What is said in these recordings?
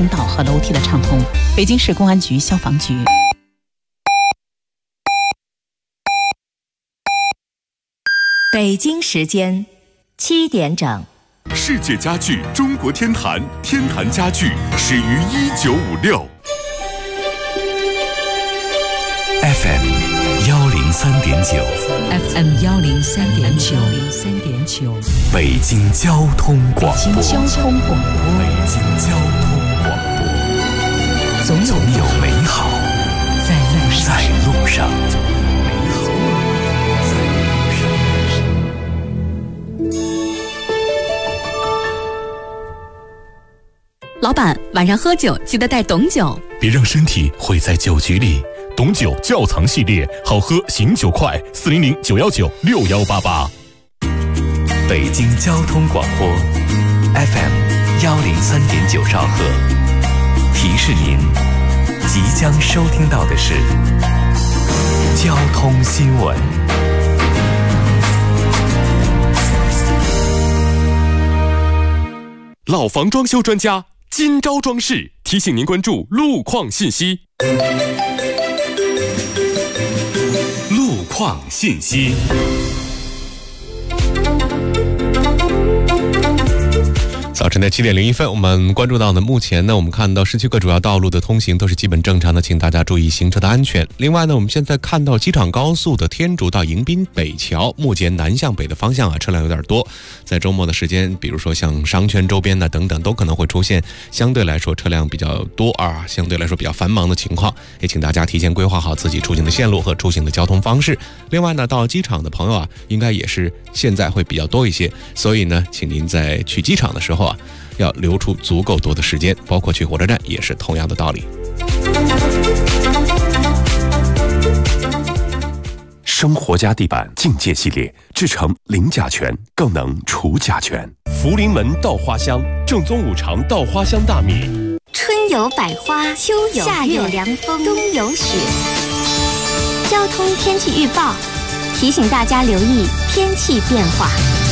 通道和楼梯的畅通。北京市公安局消防局。 北京时间7点整。 世界家具中国天坛，天坛家具始于1956。FM 103.9 FM 103.9 北京交通广播。 北京交通广播。 总有美好在路上。 老板，晚上喝酒记得带董酒， 别让身体毁在酒局里。董酒窖藏系列，好喝醒酒快，400-919-6188。北京交通广播 FM 103.9兆赫，提示您即将收听到的是交通新闻。老房装修专家今朝装饰提醒您关注路况信息。路况信息。早晨的7点01分，我们关注到呢，目前呢，我们看到市区各主要道路的通行都是基本正常的，请大家注意行车的安全。另外呢，我们现在看到机场高速的天竺到迎宾北桥，目前南向北的方向车辆有点多，在周末的时间，比如说像商圈周边等等，都可能会出现相对来说车辆比较多相对来说比较繁忙的情况，也请大家提前规划好自己出行的线路和出行的交通方式。另外呢，到机场的朋友应该也是现在会比较多一些，所以呢，请您在去机场的时候要留出足够多的时间，包括去火车站也是同样的道理。生活家地板境界系列制成零甲醛，更能除甲醛。福临门稻花香，正宗五常稻花香大米。 春有百花，秋有夏有凉风，冬有雪。交通天气预报提醒大家留意天气变化。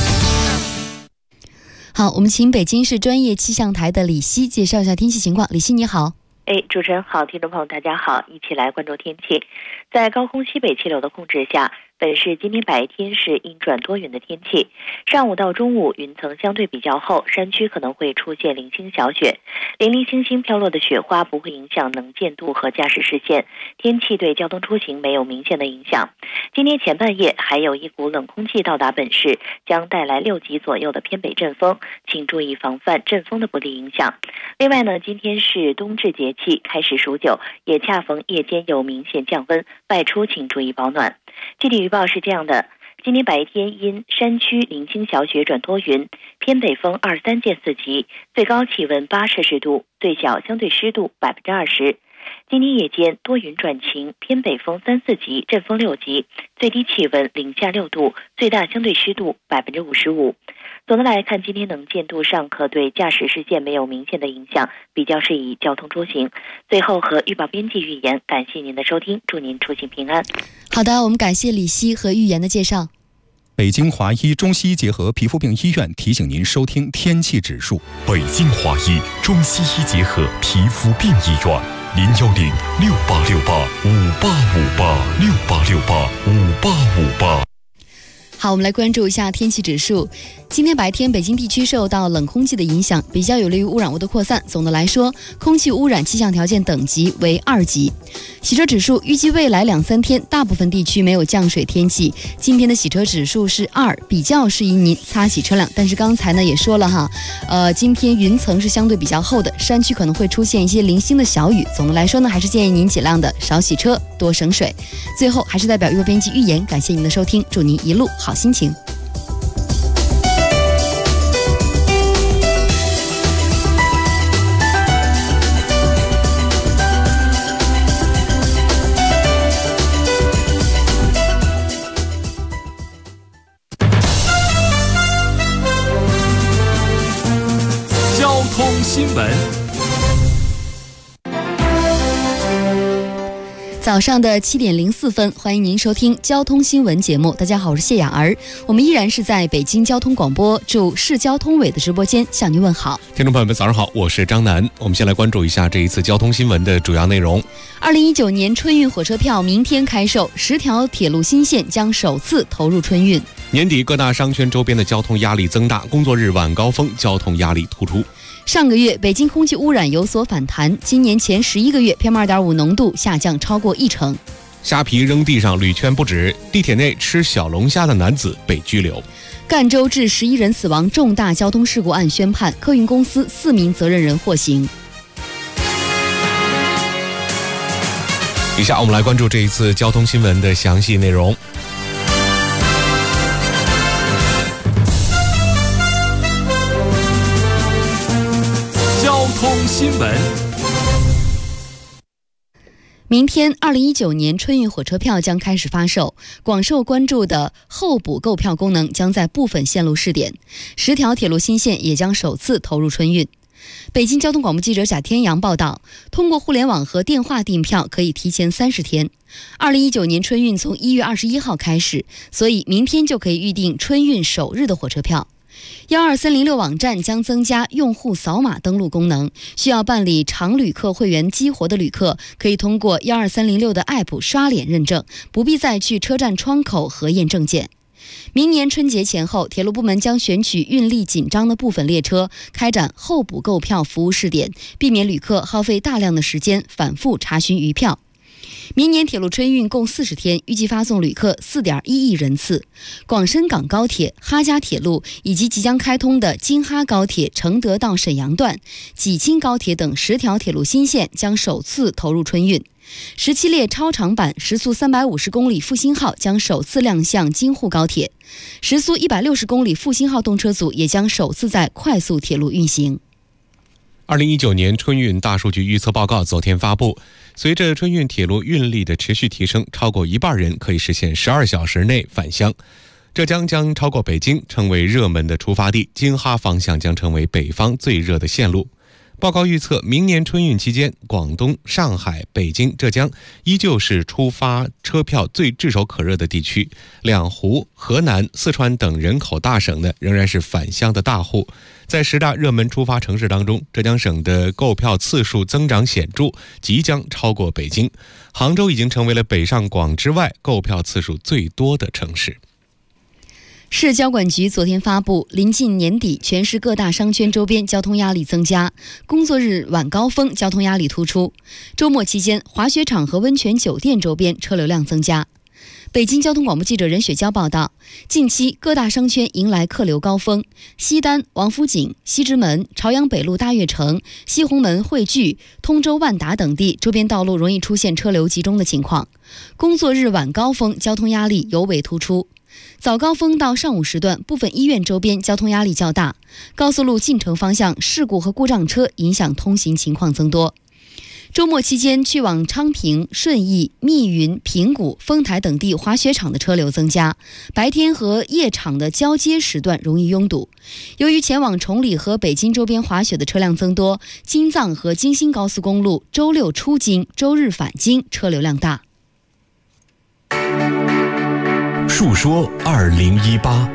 好，我们请北京市专业气象台的李希介绍一下天气情况。李希你好。 主持人好，听众朋友大家好，一起来关注天气。在高空西北气流的控制下，本市今天白天是阴转多云的天气，上午到中午云层相对比较厚，山区可能会出现零星小雪，零零星星飘落的雪花不会影响能见度和驾驶视线，天气对交通出行没有明显的影响。今天前半夜还有一股冷空气到达本市，将带来6级左右的偏北阵风，请注意防范阵风的不利影响。另外呢，今天是冬至节气，开始数9，也恰逢夜间有明显降温，外出请注意保暖。具体预报是这样的，今天白天因山区零星小雪转多云，偏北风23见4级，最高气温8摄氏度，最小相对湿度20%。今天夜间多云转晴，偏北风3、4级，阵风6级，最低气温零下6度，最大相对湿度55%。总的来看，今天能见度上可对驾驶视线没有明显的影响，比较适宜交通出行。最后和预报编辑预言，感谢您的收听，祝您出行平安。 好的，我们感谢李希和预言的介绍。 北京华医中西医结合皮肤病医院提醒您收听天气指数。 北京华医中西医结合皮肤病医院，010-6868-5858，6868-5858。 好，我们来关注一下天气指数。今天白天，北京地区受到冷空气的影响，比较有利于污染物的扩散。总的来说，空气污染气象条件等级为2级。洗车指数预计未来2、3天，大部分地区没有降水天气。今天的洗车指数是2，比较适宜您擦洗车辆。但是刚才呢也说了今天云层是相对比较厚的，山区可能会出现一些零星的小雨。总的来说呢，还是建议您尽量的少洗车，多省水。最后，还是代表预报编辑预言，感谢您的收听，祝您一路好心情。 交通新闻。 早上的7点04分，欢迎您收听交通新闻节目。大家好，我是谢雅儿，我们依然是在北京交通广播驻市交通委的直播间向您问好。 听众朋友们，早上好，我是张楠。我们先来关注一下这一次交通新闻的主要内容。 2019年春运火车票明天开售，10条铁路新线将首次投入春运。 年底各大商圈周边的交通压力增大，工作日晚高峰交通压力突出。 上个月北京空气污染有所反弹，今年前11个月 PM2.5 浓度下降超过1成。 虾皮扔地上铝圈不止，地铁内吃小龙虾的男子被拘留。 赣州致11人死亡重大交通事故案宣判，客运公司4名责任人获刑。 以下我们来关注这一次交通新闻的详细内容。 交通新闻。 明天2019年春运火车票将开始发售，广受关注的候补购票功能将在部分线路试点，10条铁路新线也将首次投入春运。北京交通广播记者贾天阳报道，通过互联网和电话订票可以提前30天。2019年春运从1月21号开始，所以明天就可以预订春运首日的火车票。12306网站将增加用户扫码登录功能，需要办理常旅客会员激活的旅客可以通过12306的 App 刷脸认证，不必再去车站窗口核验证件。明年春节前后，铁路部门将选取运力紧张的部分列车，开展候补购票服务试点，避免旅客耗费大量的时间反复查询余票。明年铁路春运共40天，预计发送旅客4.1亿人次。广深港高铁、哈嘉铁路以及即将开通的京哈高铁承德到沈阳段、济青高铁等10条铁路新线将首次投入春运。17列超长版时速350公里复兴号将首次亮相京沪高铁，时速160公里复兴号动车组也将首次在快速铁路运行。 2019年春运大数据预测报告昨天发布，随着春运铁路运力的持续提升，超过一半人可以实现12小时内返乡。浙江将超过北京成为热门的出发地，京哈方向将成为北方最热的线路。报告预测，明年春运期间，广东、上海、北京、浙江依旧是出发车票最炙手可热的地区，两湖、河南、四川等人口大省呢，仍然是返乡的大户。在10大热门出发城市当中，浙江省的购票次数增长显著，即将超过北京。杭州已经成为了北上广之外购票次数最多的城市。 市交管局昨天发布，临近年底，全市各大商圈周边交通压力增加，工作日晚高峰交通压力突出。周末期间，滑雪场和温泉酒店周边车流量增加。北京交通广播记者任雪娇报道，近期各大商圈迎来客流高峰，西单、王府井、西直门、朝阳北路大悦城、西红门汇聚、通州万达等地周边道路容易出现车流集中的情况。工作日晚高峰交通压力尤为突出。早高峰到上午时段，部分医院周边交通压力较大，高速路进城方向事故和故障车影响通行情况增多。周末期间，去往昌平、顺义、密云、平谷、丰台等地滑雪场的车流增加，白天和夜场的交接时段容易拥堵。由于前往崇礼和北京周边滑雪的车辆增多，京藏和京新高速公路周六出京、周日返京车流量大。 述说2018。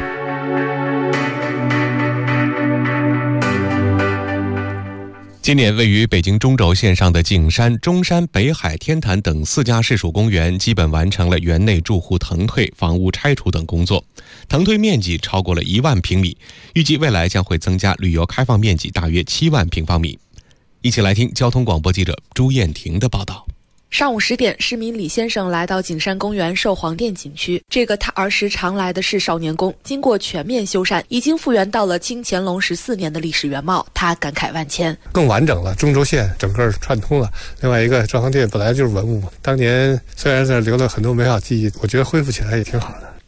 今年位于北京中轴线上的景山、中山、北海、天坛等4家市属公园基本完成了园内住户腾退、房屋拆除等工作，腾退面积超过了1万平米，预计未来将会增加旅游开放面积大约7万平方米。一起来听交通广播记者朱燕婷的报道。 上午10点，市民李先生来到景山公园寿皇殿景区，这个他儿时常来的是少年宫，经过全面修缮，已经复原到了清乾隆14年的历史原貌，他感慨万千。 更完整了，中轴线整个串通了。另外一个寿皇殿本来就是文物嘛，当年虽然是留了很多美好记忆，我觉得恢复起来也挺好的。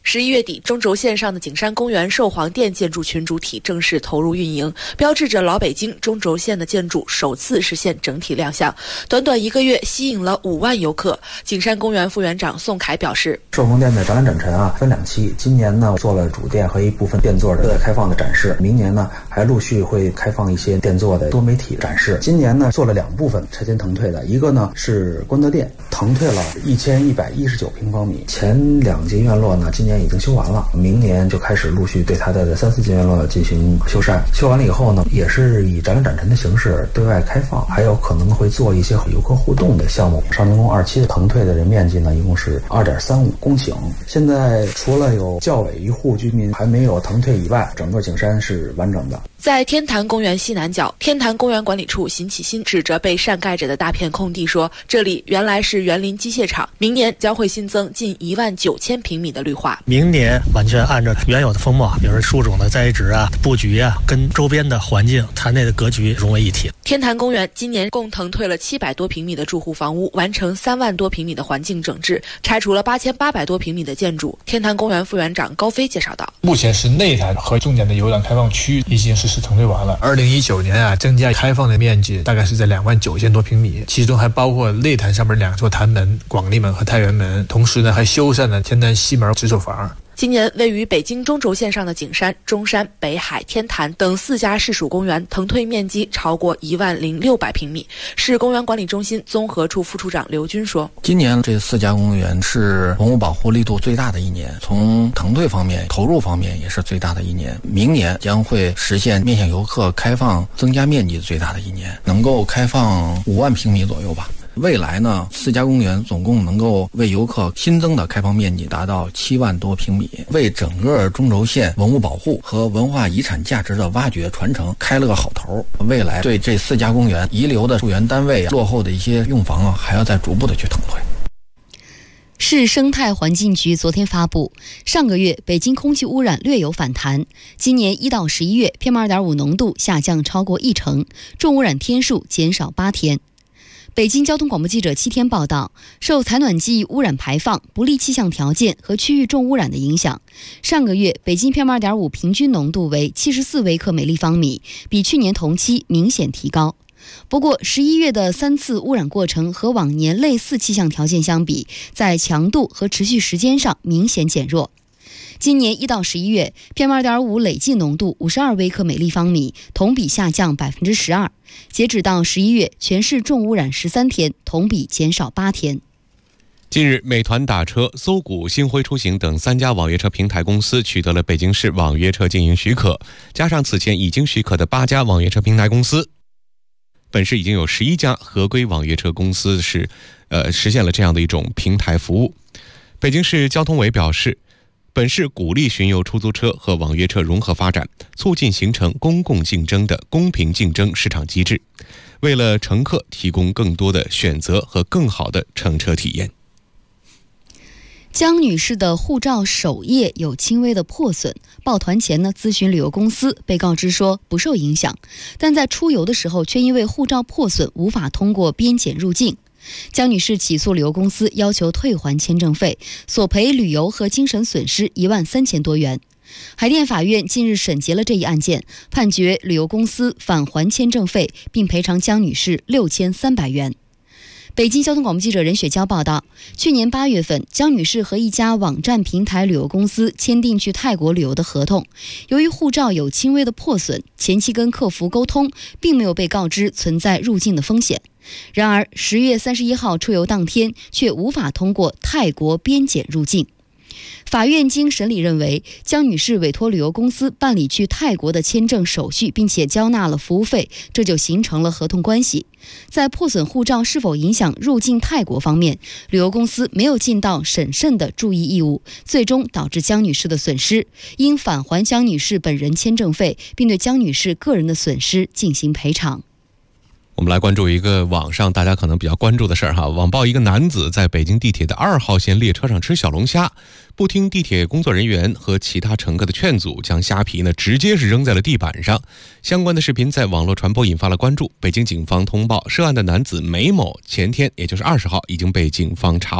11月底，中轴线上的景山公园寿皇殿建筑群主体正式投入运营，标志着老北京中轴线的建筑首次实现整体亮相。短短1个月，吸引了5万游客。景山公园副园长宋凯表示， 寿皇殿的展览展陈分2期，今年呢做了主殿和一部分殿座的开放的展示，明年呢还陆续会开放一些殿座的多媒体展示。今年呢做了2部分拆迁腾退的，一个呢是观德殿，腾退了1119平方米，前2节院落呢今年已经修完了，明年就开始陆续对它的3、4节院落进行修缮。修完了以后呢，也是以展览展陈的形式对外开放，还有可能会做一些和游客互动的项目。少年宫2期的腾退的人面积呢，一共是2.35公顷。现在除了有教委1户居民还没有腾退以外，整个景山是完整的。 在天坛公园西南角，天坛公园管理处邢启新指着被擅盖着的大片空地说，这里原来是园林机械厂，明年将会新增近19000平米的绿化。 明年完全按照原有的风貌，比如树种的栽植布局跟周边的环境坛内的格局融为一体。 天坛公园今年共腾退了700多平米的住户房屋，完成3万多平米的环境整治，拆除了8800多平米的建筑。天坛公园副园长高飞介绍道， 目前是内坛和重点的游览开放区已经实施腾退完了。2019年增加开放的面积大概是在29000多平米，其中还包括内坛上面2座坛门，广利门和太原门，同时呢还修缮了天坛西门值守房。 今年位于北京中轴线上的景山、中山、北海、天坛等4家市属公园腾退面积超过10600平米。市公园管理中心综合处副处长刘军说， 今年这4家公园是文物保护力度最大的一年，从腾退方面、投入方面也是最大的一年。明年将会实现面向游客开放增加面积最大的一年，能够开放5万平米左右吧。未来呢，4家公园总共能够为游客新增的开放面积达到7万多平米，为整个中轴线文物保护和文化遗产价值的挖掘传承开了个好头。未来对这4家公园遗留的住园单位落后的一些用房还要再逐步的去腾退。 市生态环境局昨天发布，上个月北京空气污染略有反弹，今年1到11月 PM2.5 浓度下降超过10%，重污染天数减少8天。北京交通广播记者7天报道，受采暖季污染排放、不利气象条件和区域重污染的影响，上个月北京 PM2.5 平均浓度为74微克每立方米，比去年同期明显提高。不过11月的3次污染过程和往年类似气象条件相比，在强度和持续时间上明显减弱。今年1到11月 PM2.5 累计浓度52微克每立方米，同比下降12%。截止到11月，全市重污染13天，同比减少8天。 近日，美团打车、搜狐、星辉出行等3家网约车平台公司取得了北京市网约车经营许可，加上此前已经许可的8家网约车平台公司，本市已经有11家合规网约车公司实现了这样的一种平台服务。北京市交通委表示，本市鼓励巡游出租车和网约车融合发展，促进形成公共竞争的公平竞争市场机制，为了乘客提供更多的选择和更好的乘车体验。 江女士的护照首页有轻微的破损，报团前咨询旅游公司，被告知说不受影响，但在出游的时候却因为护照破损无法通过边检入境。江女士起诉旅游公司，要求退还签证费，索赔旅游和精神损失13000多元。海淀法院近日审结了这一案件，判决旅游公司返还签证费，并赔偿江女士6300元。北京交通广播记者任雪娇报道，去年8月份，江女士和一家网站平台旅游公司签订去泰国旅游的合同，由于护照有轻微的破损，前期跟客服沟通，并没有被告知存在入境的风险。然而10月31号出游当天，却无法通过泰国边检入境。法院经审理认为，江女士委托旅游公司办理去泰国的签证手续，并且交纳了服务费，这就形成了合同关系。在破损护照是否影响入境泰国方面，旅游公司没有尽到审慎的注意义务，最终导致江女士的损失，应返还江女士本人签证费，并对江女士个人的损失进行赔偿。 我们来关注一个网上大家可能比较关注的事儿哈。网曝一个男子在北京地铁的2号线列车上吃小龙虾，不听地铁工作人员和其他乘客的劝阻，将虾皮直接是扔在了地板上。相关的视频在网络传播，引发了关注。北京警方通报，涉案的男子梅某前天，也就是20号已经被警方查获。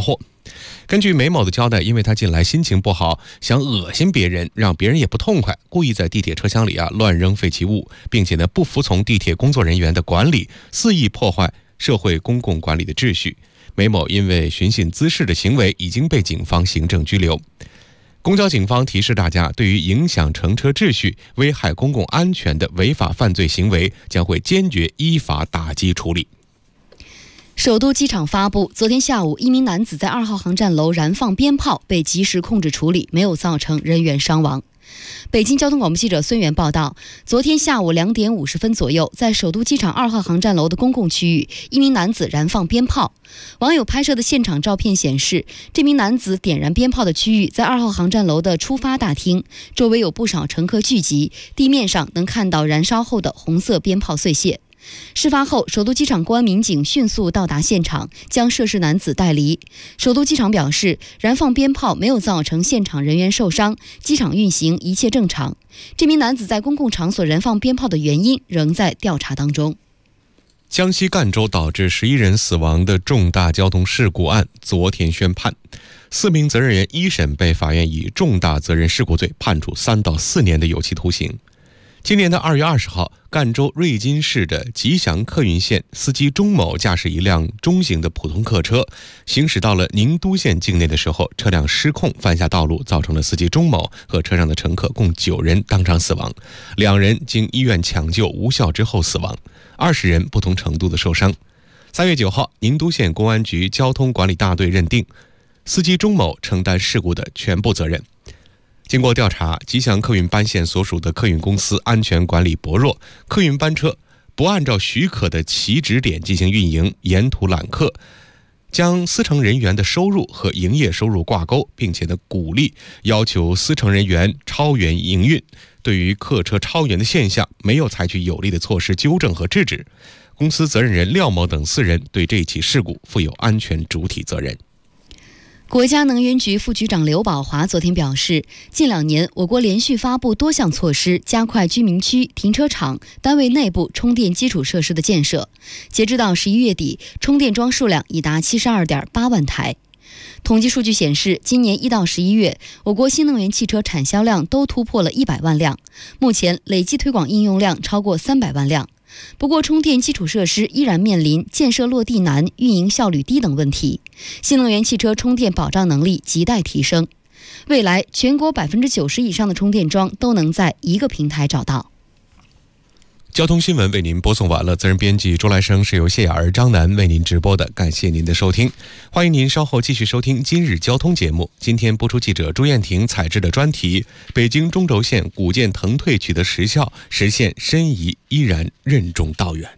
根据梅某的交代，因为他近来心情不好，想恶心别人，让别人也不痛快，故意在地铁车厢里乱扔废弃物，并且不服从地铁工作人员的管理，肆意破坏社会公共管理的秩序。梅某因为寻衅滋事的行为已经被警方行政拘留。公交警方提示大家，对于影响乘车秩序、危害公共安全的违法犯罪行为，将会坚决依法打击处理。 首都机场发布，昨天下午，一名男子在2号航站楼燃放鞭炮，被及时控制处理，没有造成人员伤亡。北京交通广播记者孙源报道，昨天下午2点50分左右，在首都机场2号航站楼的公共区域，一名男子燃放鞭炮。网友拍摄的现场照片显示，这名男子点燃鞭炮的区域在2号航站楼的出发大厅，周围有不少乘客聚集，地面上能看到燃烧后的红色鞭炮碎屑。事发后，首都机场公安民警迅速到达现场，将涉事男子带离。首都机场表示，燃放鞭炮没有造成现场人员受伤，机场运行一切正常。这名男子在公共场所燃放鞭炮的原因仍在调查当中。 江西赣州导致11人死亡的重大交通事故案昨天宣判，4名责任人一审被法院以重大责任事故罪判处3到4年的有期徒刑。今年的2月20号，赣州瑞金市的吉祥客运线司机钟某驾驶一辆中型的普通客车，行驶到了宁都县境内的时候，车辆失控翻下道路，造成了司机钟某和车上的乘客共9人当场死亡，2人经医院抢救无效之后死亡，20人不同程度的受伤。3月9号，宁都县公安局交通管理大队认定，司机钟某承担事故的全部责任。经过调查，吉祥客运班线所属的客运公司安全管理薄弱，客运班车不按照许可的起止点进行运营，沿途揽客，将司乘人员的收入和营业收入挂钩，并且鼓励要求司乘人员超员营运。对于客车超员的现象，没有采取有力的措施纠正和制止。公司责任人廖某等4人对这起事故负有安全主体责任。 国家能源局副局长刘宝华昨天表示，近2年我国连续发布多项措施，加快居民区、停车场、单位内部充电基础设施的建设。截至到11月底，充电桩数量已达72.8万台。统计数据显示，今年1到11月，我国新能源汽车产销量都突破了100万辆，目前累计推广应用量超过300万辆。不过，充电基础设施依然面临建设落地难、运营效率低等问题，新能源汽车充电保障能力亟待提升。未来，全国90%以上的充电桩都能在一个平台找到。 交通新闻为您播送完了，责任编辑周来生是由谢雅儿、张楠为您直播的，感谢您的收听。欢迎您稍后继续收听今日交通节目。今天播出记者朱艳婷采制的专题，北京中轴线古建腾退取的时效，实现申遗依然任重道远。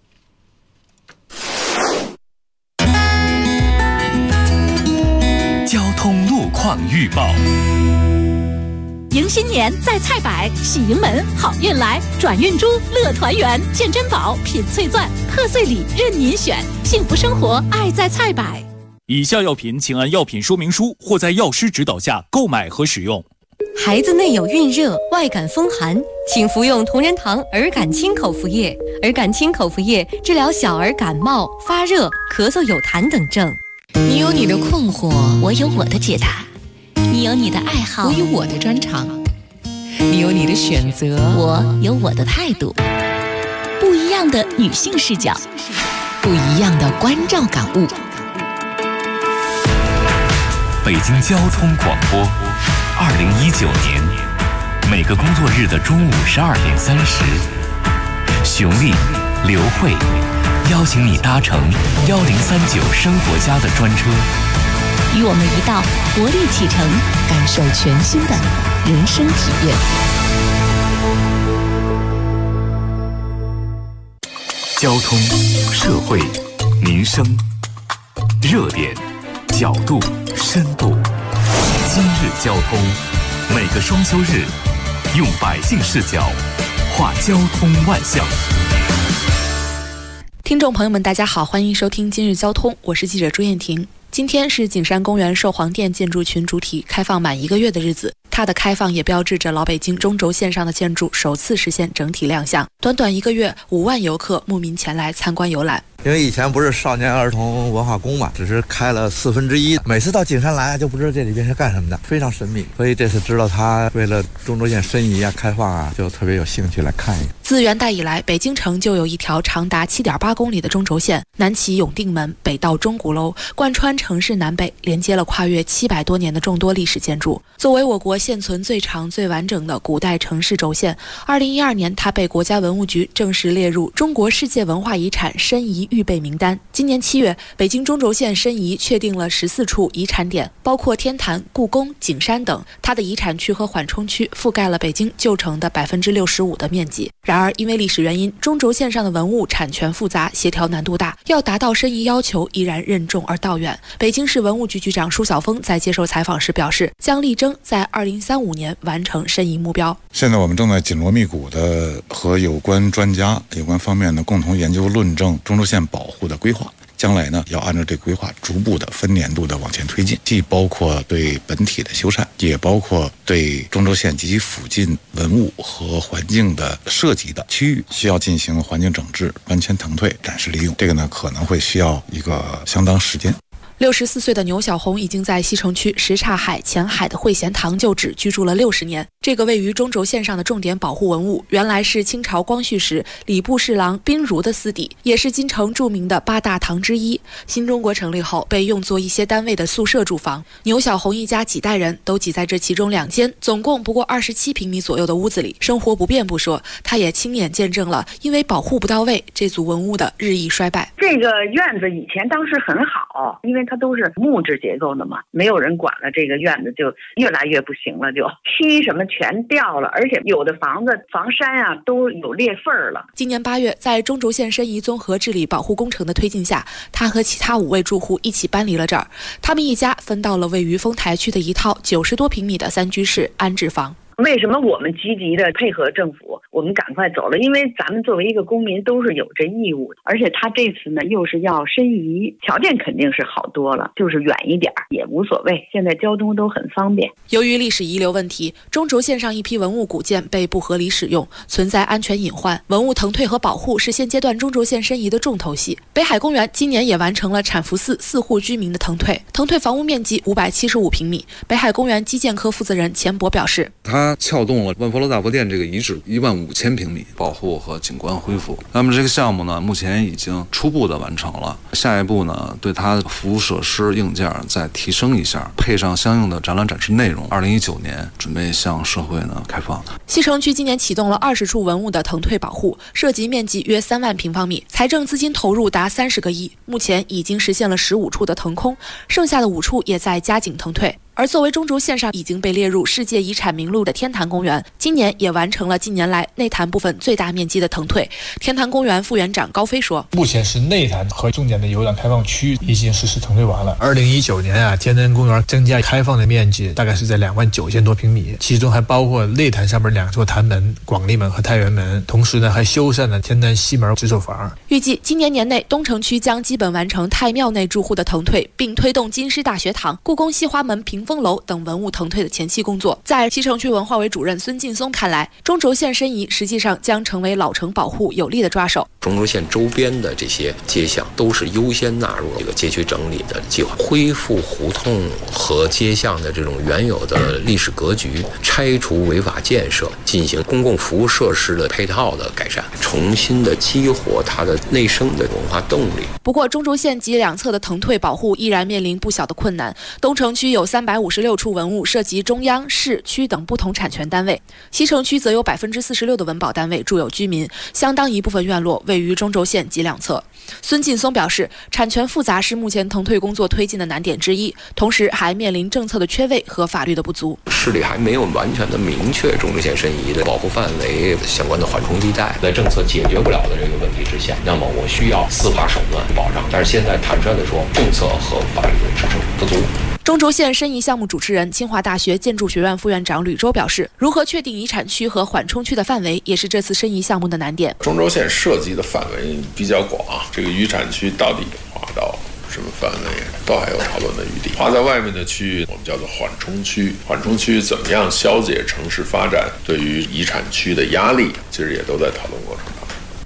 交通路况预报。 迎新年在菜百，喜迎门好运来，转运珠乐团圆，见珍宝品翠钻，贺岁礼任您选，幸福生活爱在菜百。 以下药品请按药品说明书或在药师指导下购买和使用。 孩子内有孕热、外感风寒，请服用同仁堂儿感清口服液。儿感清口服液治疗小儿感冒、发热、咳嗽有痰等症。 你有你的困惑， 我有我的解答。你有你的爱好， 我有我的专长；你有你的选择， 我有我的态度。不一样的女性视角， 不一样的关照感悟。 北京交通广播，2019年每个工作日的中午12点30，熊丽、刘慧邀请你搭乘1039生活家的专车。 与我们一道活力启程， 感受全新的人生体验。 交通、社会、民生，热点、角度、深度。今日交通，每个双休日，用百姓视角画交通万象。 听众朋友们，大家好，欢迎收听今日交通，我是记者朱艳婷。今天是景山公园寿皇殿建筑群主体开放满1个月的日子，它的开放也标志着老北京中轴线上的建筑首次实现整体亮相。短短1个月，5万游客慕名前来参观游览。 因为以前不是少年儿童文化宫嘛，只是开了1/4，每次到景山来就不知道这里边是干什么的，非常神秘。所以这次知道他为了中轴线申遗开放就特别有兴趣来看一看。 自元代以来，北京城就有一条长达7.8公里的中轴线，南起永定门，北到钟鼓楼，贯穿城市南北，连接了跨越700多年的众多历史建筑。作为我国现存最长最完整的古代城市轴线，2012年它被国家文物局正式列入中国世界文化遗产申遗预备名单。今年7月，北京中轴线申遗确定了14处遗产点，包括天坛、故宫、景山等。它的遗产区和缓冲区覆盖了北京旧城的65%的面积。然而，因为历史原因，中轴线上的文物产权复杂，协调难度大，要达到申遗要求依然任重而道远。北京市文物局局长舒晓峰在接受采访时表示，将力争在2035年完成申遗目标。 现在我们正在紧锣密鼓的和有关专家、有关方面的共同研究论证中轴线保护的规划。将来呢，要按照这规划逐步的分年度的往前推进，既包括对本体的修缮，也包括对中轴线及其附近文物和环境的涉及的区域需要进行环境整治、搬迁腾退、展示利用。这个呢，可能会需要一个相当时间。 64岁的牛小红已经在西城区什刹海前海的会贤堂旧址居住了60年。这个位于中轴线上的重点保护文物，原来是清朝光绪时礼部侍郎宾如的私邸，也是京城著名的8大堂之一。新中国成立后，被用作一些单位的宿舍住房。牛小红一家几代人都挤在这其中2间，总共不过27平米左右的屋子里，生活不便不说，他也亲眼见证了因为保护不到位，这组文物的日益衰败。 这个院子以前当时很好，因为它都是木质结构的嘛，没有人管了，这个院子就越来越不行了，就漆什么全掉了，而且有的房子房山都有裂缝了。 今年8月，在中轴线申遗综合治理保护工程的推进下，他和其他5位住户一起搬离了这儿。他们一家分到了位于丰台区的一套90多平米的3居室安置房。 为什么我们积极的配合政府，我们赶快走了？因为咱们作为一个公民都是有这义务，而且他这次呢又是要申遗，条件肯定是好多了，就是远一点也无所谓，现在交通都很方便。 由于历史遗留问题，中轴线上一批文物古建被不合理使用，存在安全隐患，文物腾退和保护是现阶段中轴线申遗的重头戏。北海公园今年也完成了产福寺4户居民的腾退房屋面积575平米。北海公园基建科负责人钱博表示， 它撬动了万佛楼大佛殿这个遗址15000平米，保护和景观恢复。那么这个项目呢，目前已经初步的完成了。下一步呢，对它的服务设施硬件再提升一下，配上相应的展览展示内容。2019年准备向社会呢开放。 西城区今年启动了20处文物的腾退保护，涉及面积约3万平方米，财政资金投入达30个亿。目前已经实现了15处的腾空，剩下的5处也在加紧腾退。而作为中轴线上已经被列入世界遗产名录的天坛公园，今年也完成了近年来内坛部分最大面积的腾退。天坛公园副园长高飞说， 目前是内坛和重点的游览开放区已经实施腾退完了。2019年天坛公园增加开放的面积大概是在29000多平米，其中还包括内坛上面2座坛门，广利门和太原门，同时呢还修缮了天坛西门值守房。 预计今年年内东城区将基本完成太庙内住户的腾退，并推动京师大学堂、故宫西华门屏风楼等文物腾退的前期工作。在西城区文化委主任孙劲松看来，中轴线申遗实际上将成为老城保护有力的抓手。 中轴线周边的这些街巷都是优先纳入这个街区整理的计划，恢复胡同和街巷的这种原有的历史格局，拆除违法建设，进行公共服务设施的配套的改善，重新的激活它的内生的文化动力。 不过，中轴线及2侧的腾退保护依然面临不小的困难。东城区有356处文物涉及中央、市区等不同产权单位，西城区则有46%的文保单位住有居民，相当一部分院落位于中轴线及2侧。孙劲松表示，产权复杂是目前腾退工作推进的难点之一，同时还面临政策的缺位和法律的不足。 市里还没有完全的明确中轴线申遗的保护范围、相关的缓冲地带，在政策解决不了的这个问题之下，那么我需要司法手段保障。但是现在坦率地说，政策和法律支撑不足。 中轴线申遗项目主持人、清华大学建筑学院副院长吕周表示，如何确定遗产区和缓冲区的范围，也是这次申遗项目的难点。 中轴线涉及的范围比较广，这个遗产区到底划到什么范围，都还有讨论的余地。划在外面的区域，我们叫做缓冲区。缓冲区怎么样消解城市发展对于遗产区的压力，其实也都在讨论过程当中。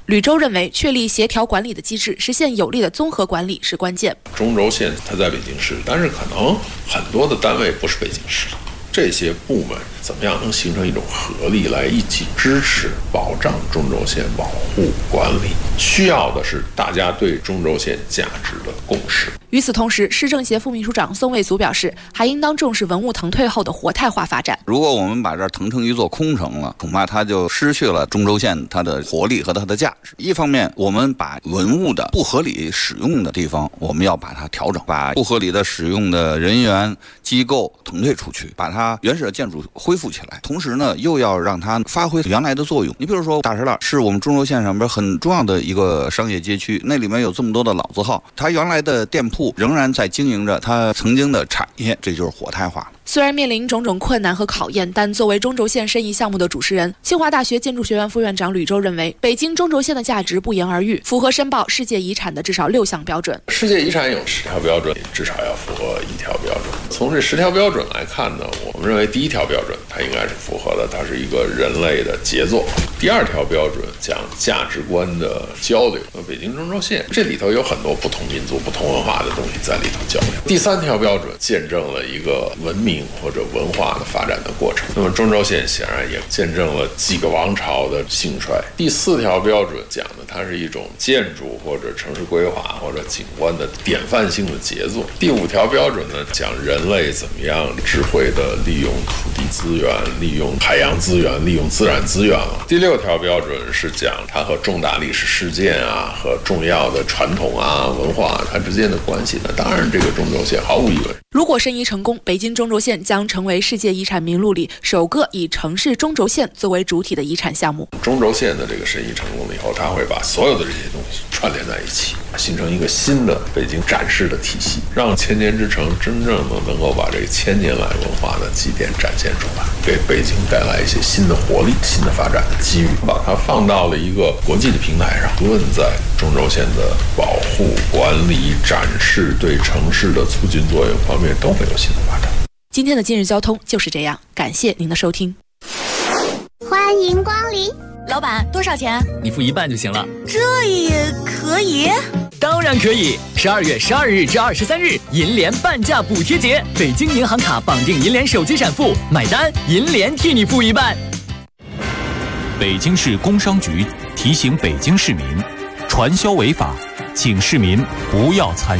吕周认为，确立协调管理的机制，实现有力的综合管理是关键。 中轴线它在北京市，但是可能很多的单位不是北京市的。这些部门怎么样能形成一种合力来一起支持、保障中轴线保护管理？需要的是大家对中轴线价值的共识。 与此同时，市政协副秘书长宋卫祖表示，还应当重视文物腾退后的活态化发展。 如果我们把这儿腾成一座空城了，恐怕它就失去了中轴线它的活力和它的价值。一方面，我们把文物的不合理使用的地方，我们要把它调整，把不合理的使用的人员、机构腾退出去，把它原始的建筑恢复起来。同时呢，又要让它发挥原来的作用。你比如说，大石栏是我们中轴线上边很重要的一个商业街区，那里面有这么多的老字号，它原来的店铺仍然在经营着它曾经的产业，这就是活态化。 虽然面临种种困难和考验，但作为中轴线申遗项目的主持人，清华大学建筑学院副院长吕周认为，北京中轴线的价值不言而喻，符合申报世界遗产的至少6项标准。 世界遗产有10条标准，至少要符合1条标准。从这10条标准来看呢，我们认为第1条标准它应该是符合的，它是一个人类的杰作。第2条标准讲价值观的交流，北京中轴线这里头有很多不同民族、不同文化的东西在里头交流。第3条标准见证了一个文明或者文化的发展的过程，那么中轴线显然也见证了几个王朝的兴衰。第4条标准讲的它是一种建筑或者城市规划或者景观的典范性的杰作。第5条标准呢，讲人类怎么样智慧的利用土地资源、利用海洋资源、利用自然资源了。第6条标准是讲它和重大历史事件啊、和重要的传统啊、文化它之间的关系。那当然，这个中轴线毫无疑问， 如果申遗成功，北京中轴线将成为世界遗产名录里首个以城市中轴线作为主体的遗产项目。 中轴线的这个申遗成功了以后，它会把所有的这些东西串联在一起，形成一个新的北京展示的体系，让千年之城真正的能够把这个1000年来文化的积淀展现出来，给北京带来一些新的活力、新的发展的机遇，把它放到了一个国际的平台上，无论在中轴线的保护、管理、展示对城市的促进作用方面都会有新的发展。 今天的今日交通就是这样，感谢您的收听。 欢迎光临。 老板，多少钱？ 你付1半就行了。 这也可以？ 当然可以。12月12日至23日，银联半价补贴节，北京银行卡绑定银联手机闪付，买单银联替你付1半。 北京市工商局提醒北京市民，传销违法，请市民不要参与。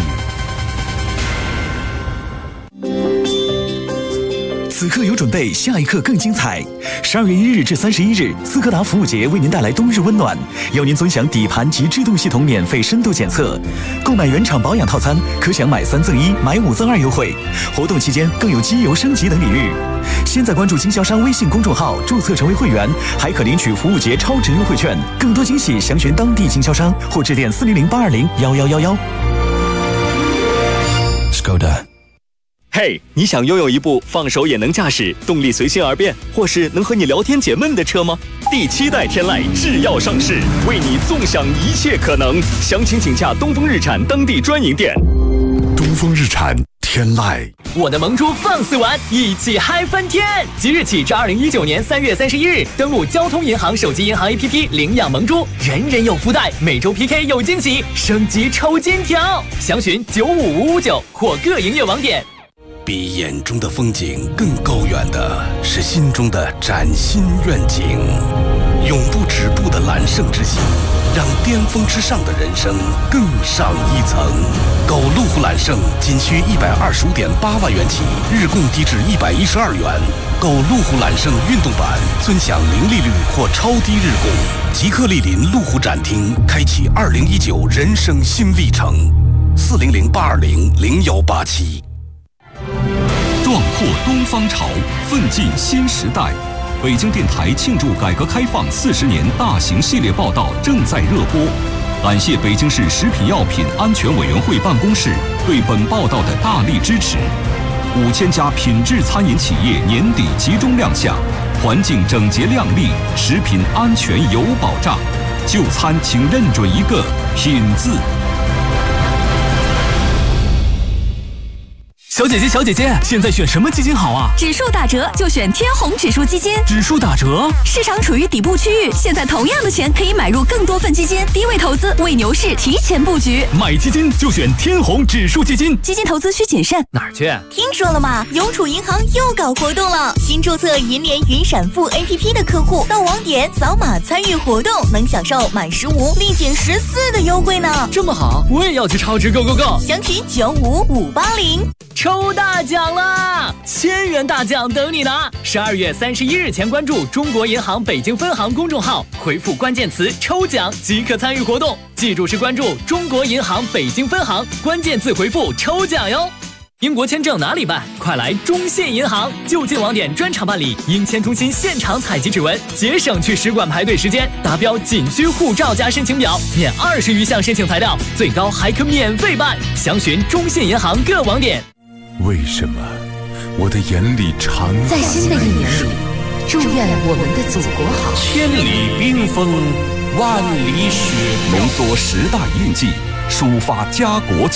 此刻有准备，下一刻更精彩。12月1日至31日，斯柯达服务节为您带来冬日温暖，邀您尊享底盘及制动系统免费深度检测，购买原厂保养套餐可享买3赠1、买5赠2优惠。活动期间更有机油升级等礼遇。现在关注经销商微信公众号，注册成为会员，还可领取服务节超值优惠券。更多惊喜，详询当地经销商或致电400-820-1111。Skoda。 嘿，你想拥有一部放手也能驾驶、动力随心而变，或是能和你聊天解闷的车吗？第7代天籁制药上市，为你纵享一切可能。详情请洽东风日产当地专营店。 东风日产天籁， 我的萌猪放肆玩，一起嗨翻天！即日起至2019年3月31日，登录交通银行手机银行 APP 领养萌猪，人人有福袋，每周 PK 有惊喜，升级抽金条。详询95559或各营业网点。 比眼中的风景更高远的是心中的崭新愿景，永不止步的揽胜之心，让巅峰之上的人生更上一层。购路虎揽胜仅需125.8万元起，日供低至112元。购路虎揽胜运动版，尊享零利率或超低日供。即刻莅临路虎展厅，开启2019人生新历程。400-820-0187。 壮阔东方潮，奋进新时代。北京电台庆祝改革开放40年大型系列报道正在热播，感谢北京市食品药品安全委员会办公室对本报道的大力支持。5000家品质餐饮企业年底集中亮相，环境整洁亮丽，食品安全有保障。就餐请认准一个“品”字。 小姐姐，小姐姐，现在选什么基金好啊？ 指数打折就选天弘指数基金。 指数打折？ 市场处于底部区域，现在同样的钱可以买入更多份基金，低位投资为牛市提前布局。 买基金就选天弘指数基金。 基金投资需谨慎。 哪儿去？ 听说了吗？邮储银行又搞活动了，新注册银联云闪付 APP 的客户到网点扫码参与活动，能享受满15立减14的优惠呢。 这么好，我也要去超值 Go！ 详询95580。 抽大奖啦！1000元大奖等你拿！12月31日前关注中国银行北京分行公众号，回复关键词抽奖即可参与活动。记住是关注中国银行北京分行，关键字回复抽奖哟。英国签证哪里办？快来中信银行，就近网点专场办理，英签中心现场采集指纹，节省去使馆排队时间。达标仅需护照加申请表，免20余项申请材料，最高还可免费办。详询中信银行各网点。 为什么我的眼里常在新的一年里，祝愿我们的祖国好。 千里冰封，万里雪， 浓缩10大印记，抒发家国情。